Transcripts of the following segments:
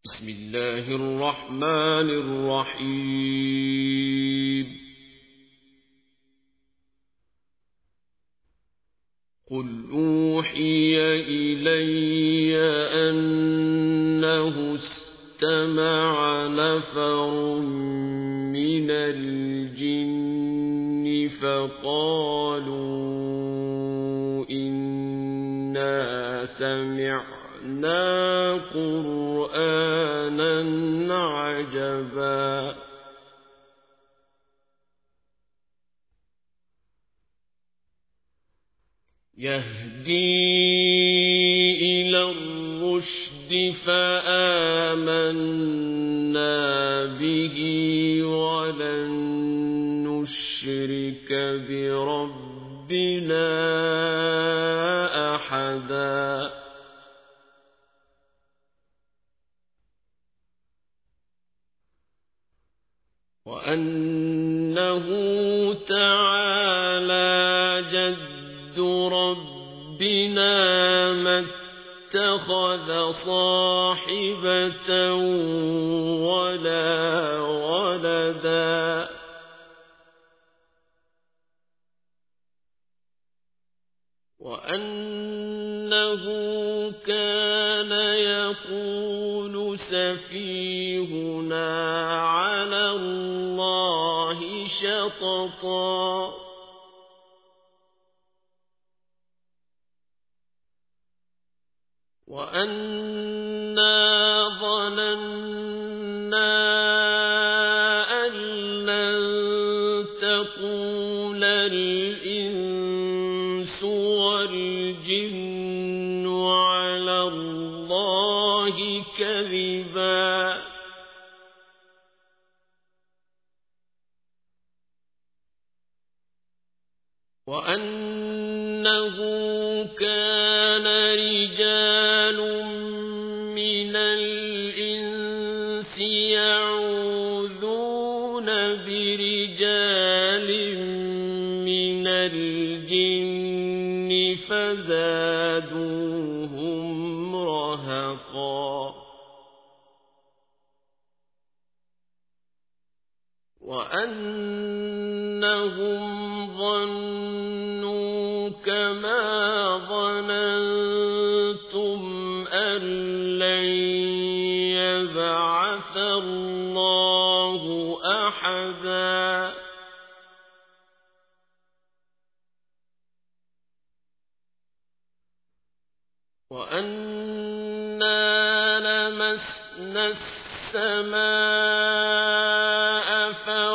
بسم الله الرحمن الرحيم قل أوحي إلي أنه استمع نفر من الجن فقالوا إنا سمعنا قرآنا عجبا يهدي إلى الرشد فآمنا به ولن نشرك بربنا أحدا وأنه تعالى جد ربنا ما اتخذ صاحبة ولا ولدا وأنه كان يقول سفيهنا على الله شططا وأنا ظننا أن لن تقول الإنس والجن على الله كذبا وأنه كان رجال من الإنس يعوذون برجال من الجن فزادوهم رهقا وأنهم ظنوا كما ظننتم أن لن يبعث الله أحدا وأنا لمسنا السماء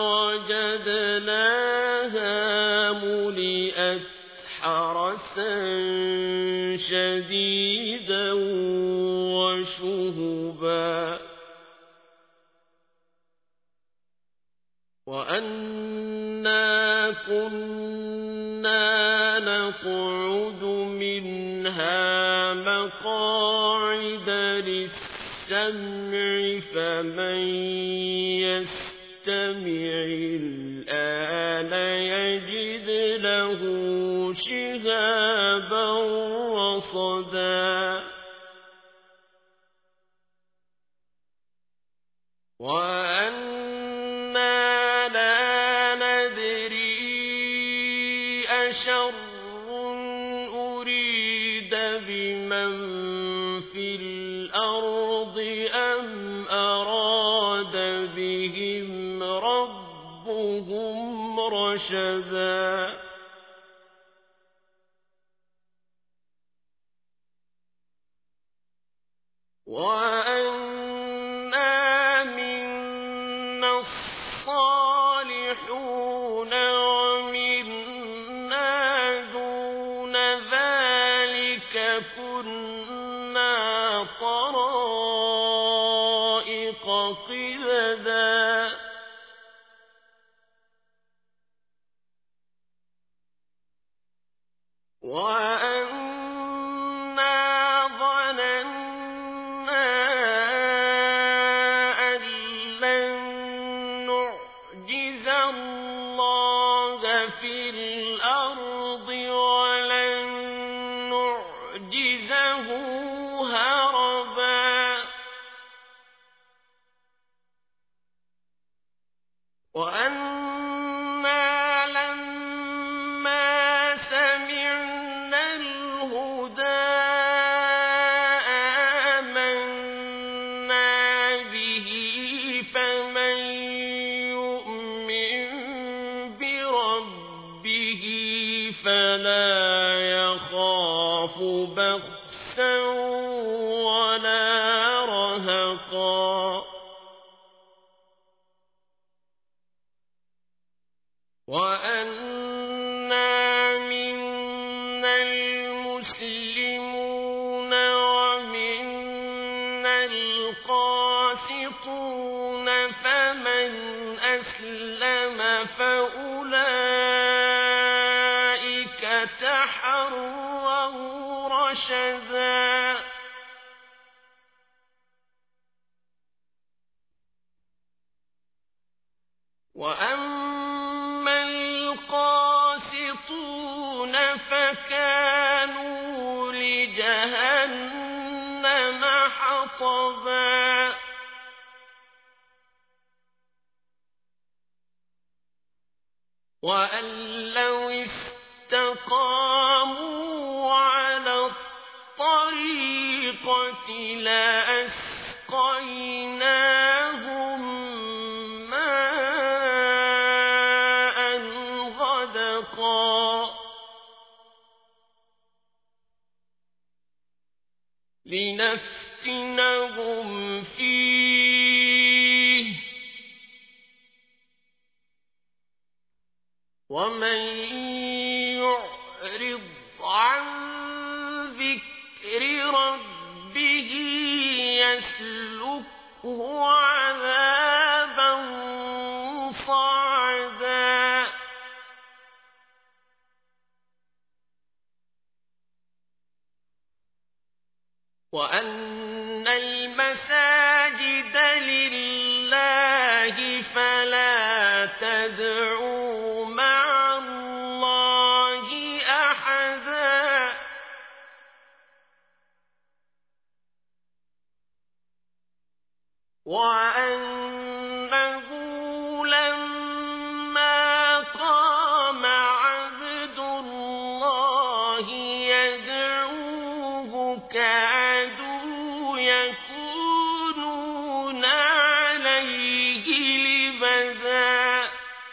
فوجدناها ملئت حرسا شديدا وشهبا وأنا كنا نقعد منها مقاعد للسمع فمن يستمع الآن يجد له شهابا رصدا وأنا لا ندري أشر أريد بمن في الأرض أم أراد بهم ربهم رشدا وأنا منا الصالحون ومنا دون ذلك كنا طرائق قددا وأنا ظننا أن لن نعجز الله في الأرض ولن نعجزه هربا وأنا لما سمعنا الهدى آمنا به فمن يؤمن بربه فلا يخاف بخسا ولا رهقا وأنا منا المسلمون ومنا القاسطون فمن أسلم فأولئك تحروا رشدا وأما القاسطون فكانوا لجهنم حطبا وأن لو استقاموا على الطريقة لأسقيناهم ماء غدقا لنفتنهم فيه ومن يعرض عن ذكر ربه يسلكه عذابا صعدا وأن المساجد لله فلا تدعوا مع الله أحدا وأنه لما قام عبد الله يدعوه كادوا يكونون عليه لبدا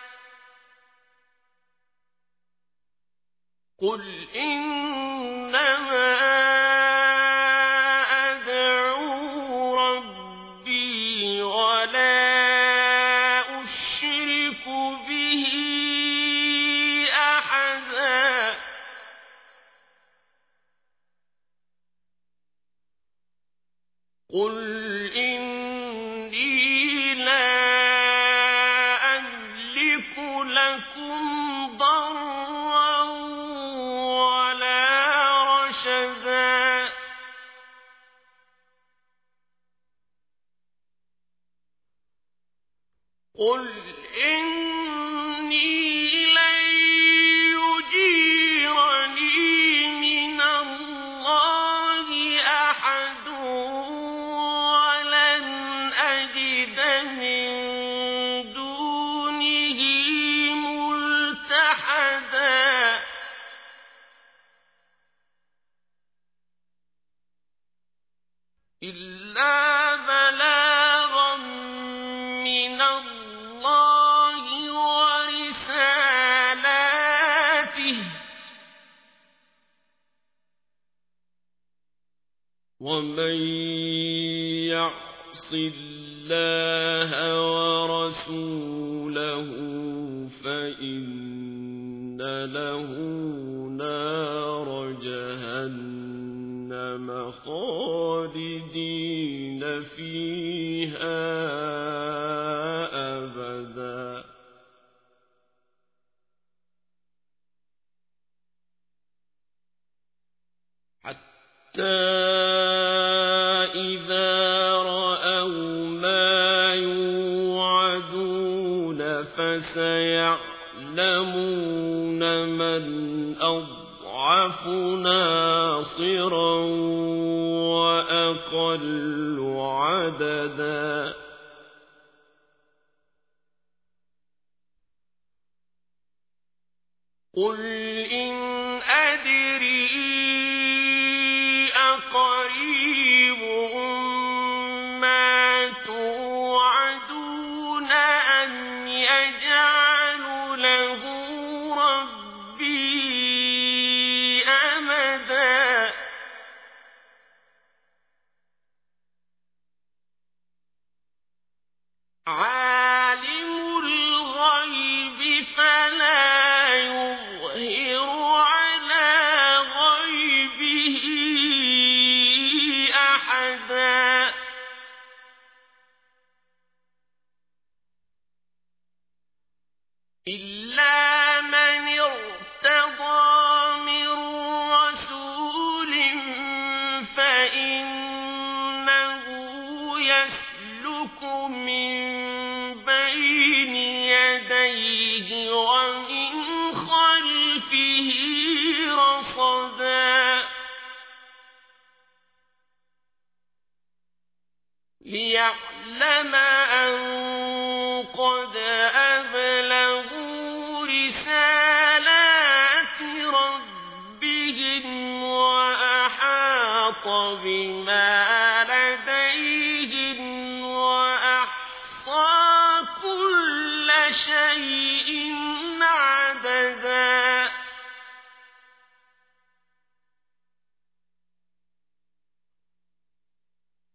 قل إنما أدعو ربي ولا أشرك به أحدا قل إني لا أملك لكم ضرا ولا رشدا قل إني لن يجيرني من الله أحد ولن أجد من دونه ملتحدا إلا بلاغا من الله ورسالاته ومن يعص الله ورسوله فإن له نار جهنم خالدين فيها أبدا حتى إذا رأوا ما يوعدون فسيعلمون من أضعف ناصرا وأقل عددا قل إن أدري أقريب ما توعدون أم يجعل له ربي أمدا عالم الغيب فلا يظهر على غيبه أحدا إلا من ارتضى من رسول فإنه يسلك من بين يديه ومن خلفه رصدا ليعلم أن قد أبلغوا رسالات ربهم وأحاط بما